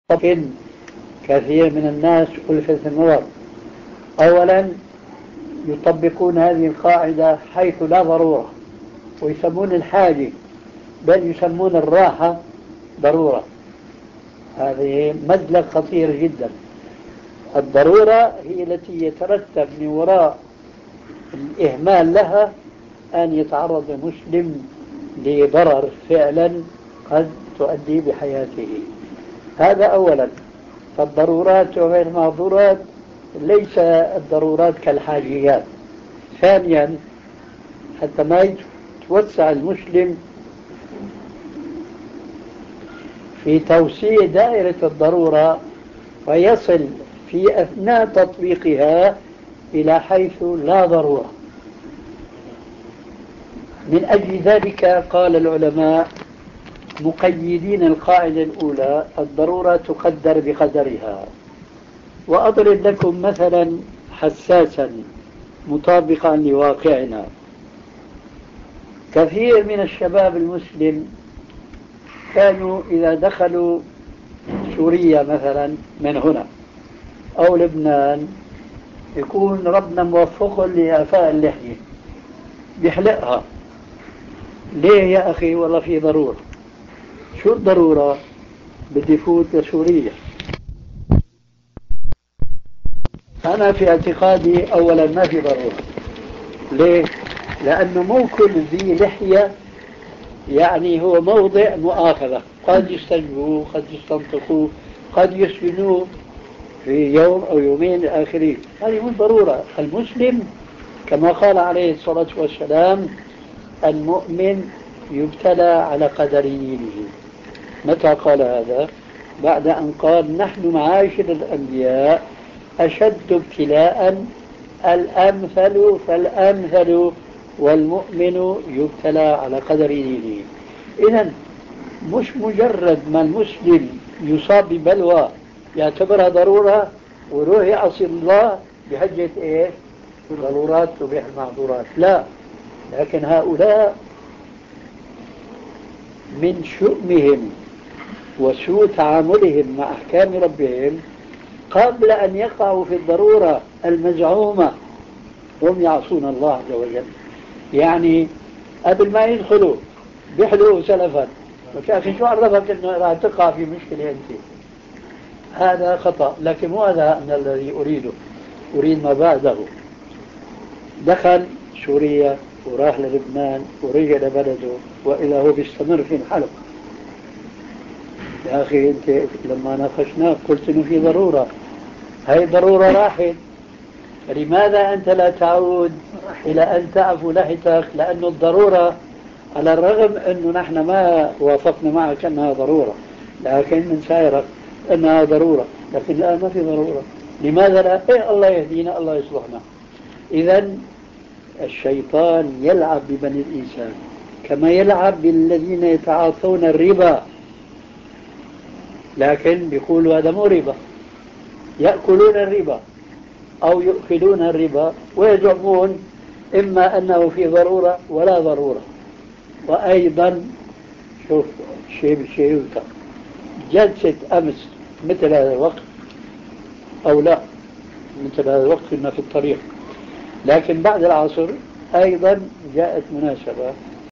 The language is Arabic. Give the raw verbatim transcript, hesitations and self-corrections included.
لكن كثير من الناس ألفت النظر. أولا يطبقون هذه القاعدة حيث لا ضرورة، ويسمون الحاجة بل يسمون الراحة ضرورة. هذه مزلق خطير جدا. الضرورة هي التي يترتب من وراء الإهمال لها أن يتعرض المسلم لضرر فعلا قد تؤدي بحياته. هذا أولا. فالضرورات وغير المحظورات ليس الضرورات كالحاجيات. ثانيا، حتى ما يتوسع المسلم في توسيع دائرة الضرورة ويصل في أثناء تطبيقها إلى حيث لا ضرورة. من أجل ذلك قال العلماء مقيدين القاعدة الأولى: الضرورة تقدر بقدرها. وأضرب لكم مثلا حساسا مطابقا لواقعنا. كثير من الشباب المسلم كانوا إذا دخلوا سوريا مثلا من هنا أو لبنان يكون ربنا موفق لإعفاء اللحية بيحلقها. ليه يا أخي؟ والله في ضرورة. شو الضرورة؟ بدي فوت لسوريا. أنا في اعتقادي أولا ما في ضرورة. ليه؟ لأنه مو كل ذي لحية يعني هو موضع مؤاخذة، قد يستجبوه، قد يستنطقوه، قد يسجنوه في يوم أو يومين آخرين. هذه مو ضرورة. المسلم كما قال عليه الصلاة والسلام: المؤمن يبتلى على قدر دينه. متى قال هذا؟ بعد أن قال: نحن معاشر الأنبياء أشد ابتلاء الأمثل فالأمثل والمؤمن يبتلى على قدر دينه. إذن مش مجرد ما المسلم يصاب ببلوى يعتبرها ضرورة ويروح يعصي الله بحجة إيه؟ ضرورات تبيح المعذورات. لا، لكن هؤلاء من شؤمهم وسوء تعاملهم مع أحكام ربهم قبل أن يقعوا في الضرورة المزعومة هم يعصون الله عز وجل. يعني قبل ما يدخلوا بيحلوا سلفا. يا أخي شو عرفك أنه راح تقع في مشكلة أنت؟ هذا خطأ. لكن مو هذا أن الذي أريده، أريد ما بعده. دخل سوريا وراح للبنان ورجع لبلده وإلى هو بيستمر في الحلق. يا أخي أنت لما ناقشناك قلت إنه في ضرورة، هاي ضرورة راحت، لماذا أنت لا تعود إلى أن تعفو لحيتك؟ لأن الضرورة على الرغم أنه نحن ما وافقنا معك أنها ضرورة، لكن من سائرك أنها ضرورة، لكن الآن ما في ضرورة. لماذا لا؟ إيه الله يهدينا، الله يصلحنا. إذن الشيطان يلعب ببني الإنسان كما يلعب بالذين يتعاطون الربا، لكن بيقولوا هذا مو ربا، يأكلون الربا أو يؤكلون الربا ويزعمون إما أنه في ضرورة ولا ضرورة. وأيضا شوف شيء بالشيء يذكر، جلسة أمس مثل هذا الوقت أو لا مثل هذا الوقت كنا في الطريق، لكن بعد العصر أيضا جاءت مناسبة